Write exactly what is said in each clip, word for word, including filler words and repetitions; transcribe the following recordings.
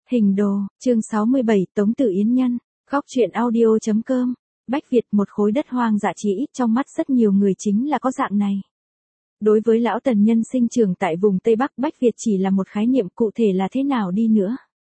Hình đồ, chương sáu mươi bảy, Tống Tử Yến Nhân, góc truyện audio.com, Bách Việt một khối đất hoang dã chỉ ít trong mắt rất nhiều người chính là có dạng này. Đối với lão Tần Nhân sinh trưởng tại vùng Tây Bắc Bách Việt chỉ là một khái niệm, cụ thể là thế nào đi nữa.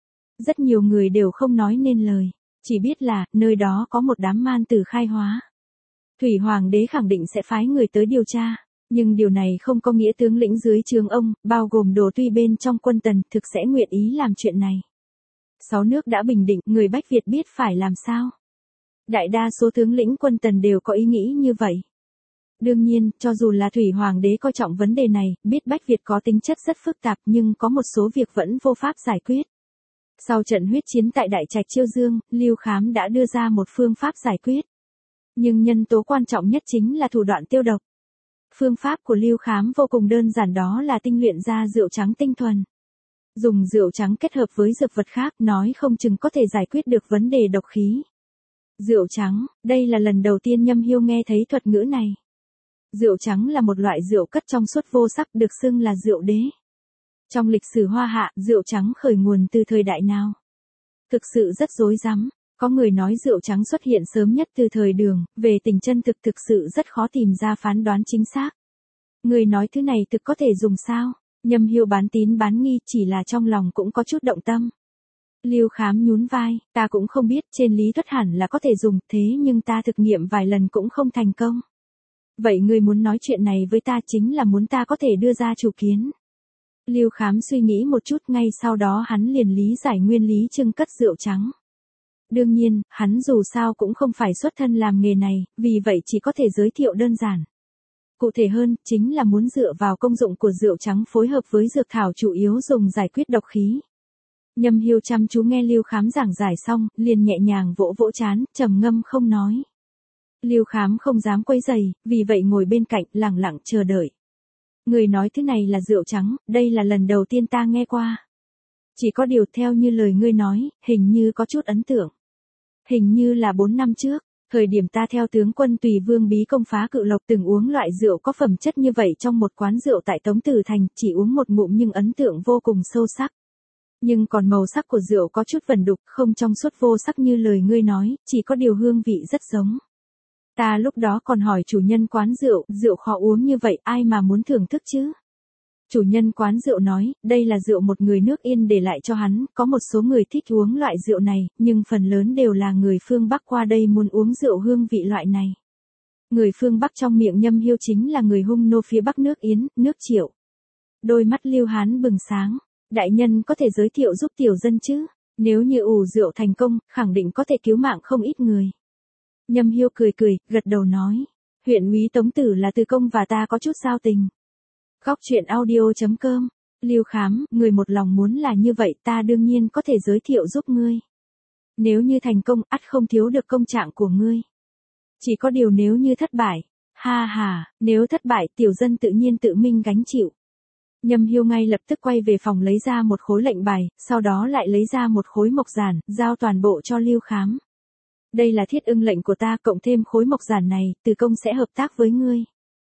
Rất nhiều người đều không nói nên lời, chỉ biết là, nơi đó có một đám man tử khai hóa. Thủy Hoàng đế khẳng định sẽ phái người tới điều tra, nhưng điều này không có nghĩa tướng lĩnh dưới trướng ông, bao gồm Đồ Tuy bên trong quân Tần, thực sẽ nguyện ý làm chuyện này. Sáu nước đã bình định, người Bách Việt biết phải làm sao. Đại đa số tướng lĩnh quân Tần đều có ý nghĩ như vậy. Đương nhiên, cho dù là Thủy Hoàng đế coi trọng vấn đề này, biết Bách Việt có tính chất rất phức tạp nhưng có một số việc vẫn vô pháp giải quyết. Sau trận huyết chiến tại Đại Trạch Chiêu Dương, Lưu Khám đã đưa ra một phương pháp giải quyết. Nhưng nhân tố quan trọng nhất chính là thủ đoạn tiêu độc. Phương pháp của Lưu Khám vô cùng đơn giản, đó là tinh luyện ra rượu trắng tinh thuần. Dùng rượu trắng kết hợp với dược vật khác nói không chừng có thể giải quyết được vấn đề độc khí. Rượu trắng, đây là lần đầu tiên Nhâm Hiêu nghe thấy thuật ngữ này. Rượu trắng là một loại rượu cất trong suốt vô sắc, được xưng là rượu đế. Trong lịch sử Hoa Hạ, rượu trắng khởi nguồn từ thời đại nào? Thực sự rất rối rắm. Có người nói rượu trắng xuất hiện sớm nhất từ thời Đường, về tình chân thực thực sự rất khó tìm ra phán đoán chính xác. Người nói thứ này thực có thể dùng sao? Nhâm Hiêu bán tín bán nghi, chỉ là trong lòng cũng có chút động tâm. Lưu Khám nhún vai, ta cũng không biết, trên lý thuyết hẳn là có thể dùng, thế nhưng ta thực nghiệm vài lần cũng không thành công. Vậy người muốn nói chuyện này với ta chính là muốn ta có thể đưa ra chủ kiến. Lưu Khám suy nghĩ một chút, ngay sau đó hắn liền lý giải nguyên lý trưng cất rượu trắng. Đương nhiên, hắn dù sao cũng không phải xuất thân làm nghề này, vì vậy chỉ có thể giới thiệu đơn giản. Cụ thể hơn, chính là muốn dựa vào công dụng của rượu trắng phối hợp với dược thảo chủ yếu dùng giải quyết độc khí. Nhâm Hiêu chăm chú nghe Lưu Khám giảng giải xong, liền nhẹ nhàng vỗ vỗ trán, trầm ngâm không nói. Lưu Khám không dám quấy rầy, vì vậy ngồi bên cạnh, lặng lặng chờ đợi. Người nói thứ này là rượu trắng, đây là lần đầu tiên ta nghe qua. Chỉ có điều theo như lời ngươi nói, hình như có chút ấn tượng. Hình như là bốn năm trước, thời điểm ta theo tướng quân Tùy Vương Bí công phá Cự Lộc từng uống loại rượu có phẩm chất như vậy trong một quán rượu tại Tống Tử Thành, chỉ uống một ngụm nhưng ấn tượng vô cùng sâu sắc. Nhưng còn màu sắc của rượu có chút vẩn đục, không trong suốt vô sắc như lời ngươi nói, chỉ có điều hương vị rất giống. Ta lúc đó còn hỏi chủ nhân quán rượu, rượu khó uống như vậy ai mà muốn thưởng thức chứ? Chủ nhân quán rượu nói, đây là rượu một người nước Yên để lại cho hắn, có một số người thích uống loại rượu này, nhưng phần lớn đều là người phương Bắc qua đây muốn uống rượu hương vị loại này. Người phương Bắc trong miệng Nhâm Hiêu chính là người Hung nô phía Bắc nước Yến, nước Triệu. Đôi mắt Lưu Hán bừng sáng, đại nhân có thể giới thiệu giúp tiểu dân chứ? Nếu như ủ rượu thành công, khẳng định có thể cứu mạng không ít người. Nhâm Hiêu cười cười, gật đầu nói, huyện úy Tống Tử là từ công và ta có chút giao tình. Góc truyện audio.com, Lưu Khám, người một lòng muốn là như vậy, ta đương nhiên có thể giới thiệu giúp ngươi. Nếu như thành công, ắt không thiếu được công trạng của ngươi. Chỉ có điều nếu như thất bại, ha ha, nếu thất bại tiểu dân tự nhiên tự minh gánh chịu. Nhâm Hiêu ngay lập tức quay về phòng lấy ra một khối lệnh bài, sau đó lại lấy ra một khối mộc giản, giao toàn bộ cho Lưu Khám. Đây là thiết ưng lệnh của ta, cộng thêm khối mộc giản này, từ công sẽ hợp tác với ngươi.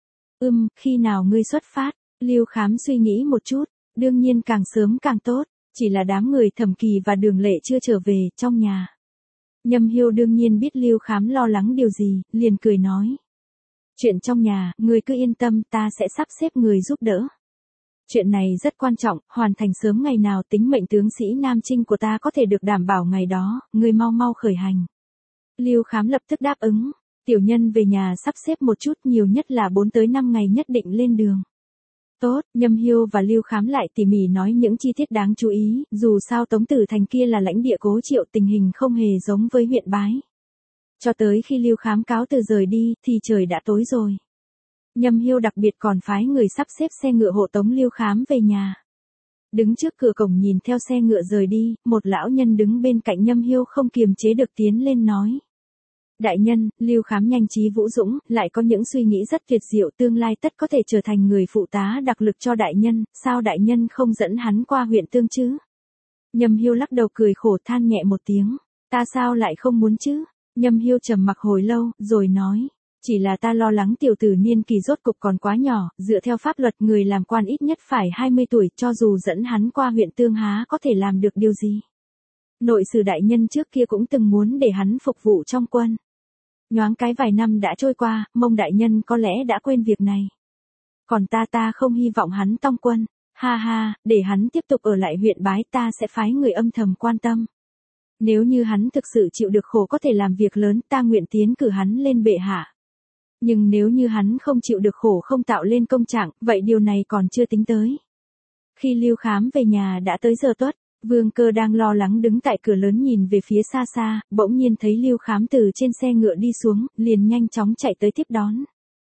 Ừm, khi nào ngươi xuất phát? Lưu Khám suy nghĩ một chút, đương nhiên càng sớm càng tốt, chỉ là đám người Thẩm Kỳ và Đường Lệ chưa trở về, trong nhà. Nhâm Hiêu đương nhiên biết Lưu Khám lo lắng điều gì, liền cười nói. Chuyện trong nhà, ngươi cứ yên tâm, ta sẽ sắp xếp người giúp đỡ. Chuyện này rất quan trọng, hoàn thành sớm ngày nào tính mệnh tướng sĩ Nam Trinh của ta có thể được đảm bảo ngày đó, ngươi mau mau khởi hành. Lưu Khám lập tức đáp ứng, tiểu nhân về nhà sắp xếp một chút, nhiều nhất là bốn tới năm ngày nhất định lên đường. Tốt, Nhâm Hiêu và Lưu Khám lại tỉ mỉ nói những chi tiết đáng chú ý, dù sao Tống Tử Thành kia là lãnh địa Cố Triệu, tình hình không hề giống với huyện Bái. Cho tới khi Lưu Khám cáo từ rời đi, thì trời đã tối rồi. Nhâm Hiêu đặc biệt còn phái người sắp xếp xe ngựa hộ tống Lưu Khám về nhà. Đứng trước cửa cổng nhìn theo xe ngựa rời đi, một lão nhân đứng bên cạnh Nhâm Hiêu không kiềm chế được tiến lên nói. Đại nhân, Lưu Khám nhanh trí vũ dũng, lại có những suy nghĩ rất tuyệt diệu, tương lai tất có thể trở thành người phụ tá đặc lực cho đại nhân, sao đại nhân không dẫn hắn qua huyện Tương chứ? Nhâm Hiêu lắc đầu cười khổ, than nhẹ một tiếng, ta sao lại không muốn chứ? Nhâm Hiêu trầm mặc hồi lâu, rồi nói, chỉ là ta lo lắng tiểu tử niên kỳ rốt cục còn quá nhỏ, dựa theo pháp luật người làm quan ít nhất phải hai mươi tuổi, cho dù dẫn hắn qua huyện Tương há có thể làm được điều gì? Nội sử đại nhân trước kia cũng từng muốn để hắn phục vụ trong quân. Nhoáng cái vài năm đã trôi qua, Mông đại nhân có lẽ đã quên việc này. Còn ta ta không hy vọng hắn tong quân. Ha ha, để hắn tiếp tục ở lại huyện Bái, ta sẽ phái người âm thầm quan tâm. Nếu như hắn thực sự chịu được khổ có thể làm việc lớn, ta nguyện tiến cử hắn lên bệ hạ. Nhưng nếu như hắn không chịu được khổ không tạo lên công trạng, vậy điều này còn chưa tính tới. Khi Lưu Khám về nhà đã tới giờ tuất, Vương Cơ đang lo lắng đứng tại cửa lớn nhìn về phía xa xa, bỗng nhiên thấy Lưu Khám từ trên xe ngựa đi xuống, liền nhanh chóng chạy tới tiếp đón.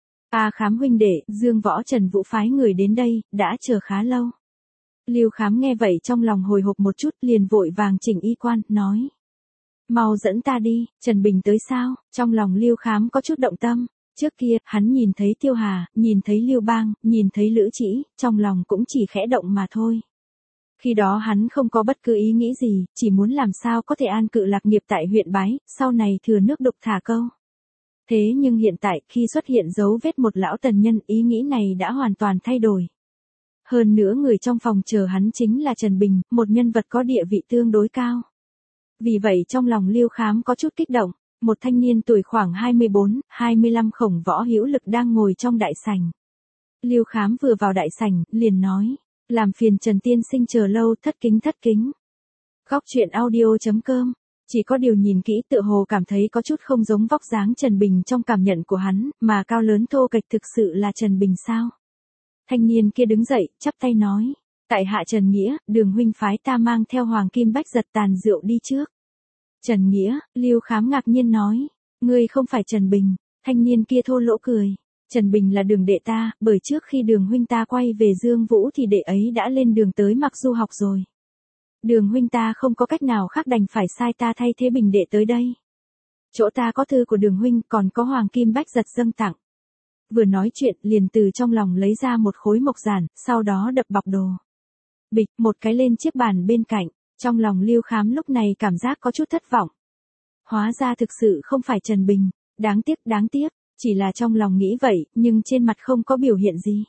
A Khám huynh đệ, Dương Võ Trần Vũ phái người đến đây, đã chờ khá lâu. Lưu Khám nghe vậy trong lòng hồi hộp một chút, liền vội vàng chỉnh y quan, nói. Mau dẫn ta đi, Trần Bình tới sao? Trong lòng Lưu Khám có chút động tâm. Trước kia, hắn nhìn thấy Tiêu Hà, nhìn thấy Lưu Bang, nhìn thấy Lữ Trĩ, trong lòng cũng chỉ khẽ động mà thôi. Khi đó hắn không có bất cứ ý nghĩ gì, chỉ muốn làm sao có thể an cự lạc nghiệp tại huyện Bái, sau này thừa nước đục thả câu. Thế nhưng hiện tại, khi xuất hiện dấu vết một lão tần nhân, ý nghĩ này đã hoàn toàn thay đổi. Hơn nữa người trong phòng chờ hắn chính là Trần Bình, một nhân vật có địa vị tương đối cao. Vì vậy trong lòng Lưu Khám có chút kích động, một thanh niên tuổi khoảng hai mươi bốn, hai mươi lăm khổng võ hữu lực đang ngồi trong đại sảnh. Lưu Khám vừa vào đại sảnh, liền nói, làm phiền Trần tiên sinh chờ lâu, thất kính thất kính. Góc truyện audio chấm com. Chỉ có điều nhìn kỹ tựa hồ cảm thấy có chút không giống vóc dáng Trần Bình trong cảm nhận của hắn, mà cao lớn thô kệch thực sự là Trần Bình sao? Thanh niên kia đứng dậy, chắp tay nói, tại hạ Trần Nghĩa, Đường huynh phái ta mang theo Hoàng Kim Bách giật tàn rượu đi trước. Trần Nghĩa, Lưu Khám ngạc nhiên nói, ngươi không phải Trần Bình. Thanh niên kia thô lỗ cười, Trần Bình là Đường đệ ta, bởi trước khi Đường huynh ta quay về Dương Vũ thì đệ ấy đã lên đường tới Mặc Du học rồi. Đường huynh ta không có cách nào khác đành phải sai ta thay thế Bình đệ tới đây. Chỗ ta có thư của Đường huynh, còn có Hoàng Kim Bách giật dâng tặng. Vừa nói chuyện, liền từ trong lòng lấy ra một khối mộc giản, sau đó đập bọc đồ. Bịch, một cái lên chiếc bàn bên cạnh, trong lòng Lưu Khám lúc này cảm giác có chút thất vọng. Hóa ra thực sự không phải Trần Bình, đáng tiếc, đáng tiếc, chỉ là trong lòng nghĩ vậy, nhưng trên mặt không có biểu hiện gì.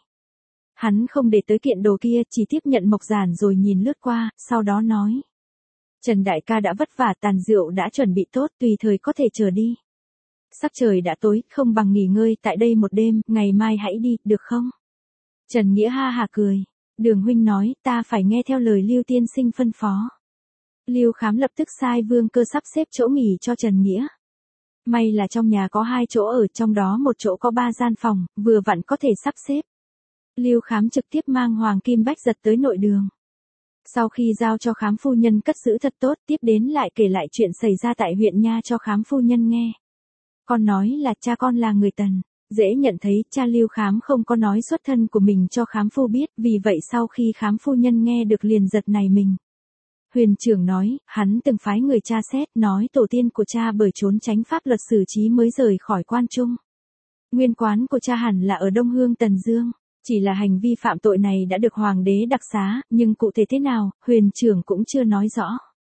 Hắn không để tới kiện đồ kia, chỉ tiếp nhận mộc giản rồi nhìn lướt qua, sau đó nói. Trần đại ca đã vất vả, tàn rượu đã chuẩn bị tốt, tùy thời có thể chờ đi. Sắc trời đã tối, không bằng nghỉ ngơi tại đây một đêm, ngày mai hãy đi, được không? Trần Nghĩa ha hà cười. Đường huynh nói, ta phải nghe theo lời Lưu tiên sinh phân phó. Lưu Khám lập tức sai Vương Cơ sắp xếp chỗ nghỉ cho Trần Nghĩa. May là trong nhà có hai chỗ ở, trong đó một chỗ có ba gian phòng, vừa vặn có thể sắp xếp. Lưu Khám trực tiếp mang Hoàng Kim Bách giật tới nội đường. Sau khi giao cho Khám phu nhân cất giữ thật tốt, tiếp đến lại kể lại chuyện xảy ra tại huyện Nha cho Khám phu nhân nghe. Con nói là cha con là người Tần. Dễ nhận thấy cha Lưu Khám không có nói xuất thân của mình cho Khám phu biết, vì vậy sau khi Khám phu nhân nghe được liền giật nảy mình. Huyền trưởng nói, hắn từng phái người tra xét, nói tổ tiên của cha bởi trốn tránh pháp luật xử trí mới rời khỏi quan trung. Nguyên quán của cha hẳn là ở Đông Hương Tần Dương, chỉ là hành vi phạm tội này đã được hoàng đế đặc xá, nhưng cụ thể thế nào, huyền trưởng cũng chưa nói rõ.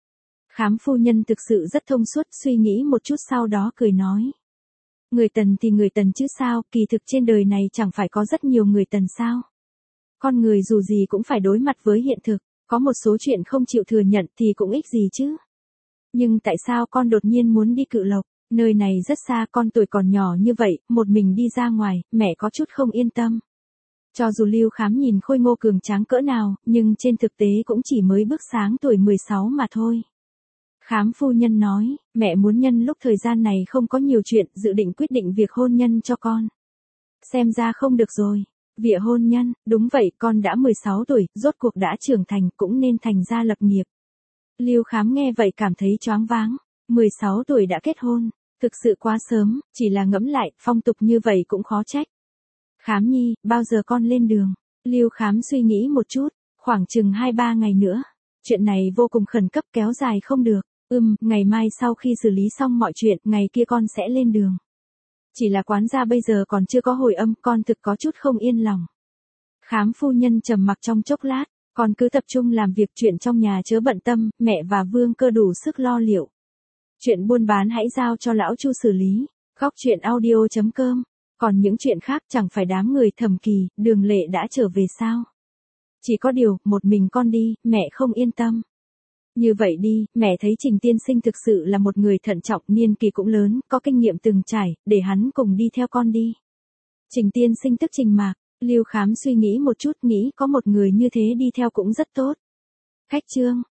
Khám phu nhân thực sự rất thông suốt, suy nghĩ một chút sau đó cười nói. Người Tần thì người Tần chứ sao, kỳ thực trên đời này chẳng phải có rất nhiều người Tần sao. Con người dù gì cũng phải đối mặt với hiện thực, có một số chuyện không chịu thừa nhận thì cũng ích gì chứ. Nhưng tại sao con đột nhiên muốn đi Cự Lộc, nơi này rất xa, con tuổi còn nhỏ như vậy, một mình đi ra ngoài, mẹ có chút không yên tâm. Cho dù Lưu Khám nhìn khôi ngô cường tráng cỡ nào, nhưng trên thực tế cũng chỉ mới bước sáng tuổi mười sáu mà thôi. Khám phu nhân nói, mẹ muốn nhân lúc thời gian này không có nhiều chuyện, dự định quyết định việc hôn nhân cho con. Xem ra không được rồi. Việc hôn nhân, đúng vậy, con đã mười sáu tuổi, rốt cuộc đã trưởng thành, cũng nên thành gia lập nghiệp. Lưu Khám nghe vậy cảm thấy choáng váng. mười sáu tuổi đã kết hôn, thực sự quá sớm, chỉ là ngẫm lại, phong tục như vậy cũng khó trách. Khám nhi, bao giờ con lên đường? Lưu Khám suy nghĩ một chút, khoảng chừng hai ba ngày nữa. Chuyện này vô cùng khẩn cấp, kéo dài không được. Ừm, ngày mai sau khi xử lý xong mọi chuyện, ngày kia con sẽ lên đường. Chỉ là quán gia bây giờ còn chưa có hồi âm, con thực có chút không yên lòng. Khám phu nhân trầm mặc trong chốc lát, con cứ tập trung làm việc, chuyện trong nhà chớ bận tâm, mẹ và Vương Cơ đủ sức lo liệu. Chuyện buôn bán hãy giao cho lão Chu xử lý. Góc truyện audio chấm com. Còn những chuyện khác chẳng phải đám người Thẩm Kỳ, Đường Lệ đã trở về sao? Chỉ có điều, một mình con đi, mẹ không yên tâm. Như vậy đi, mẹ thấy Trình tiên sinh thực sự là một người thận trọng, niên kỳ cũng lớn, có kinh nghiệm từng trải, để hắn cùng đi theo con đi. Trình tiên sinh tức Trình Mạc, Lưu Khám suy nghĩ một chút, nghĩ có một người như thế đi theo cũng rất tốt. Khách Trương,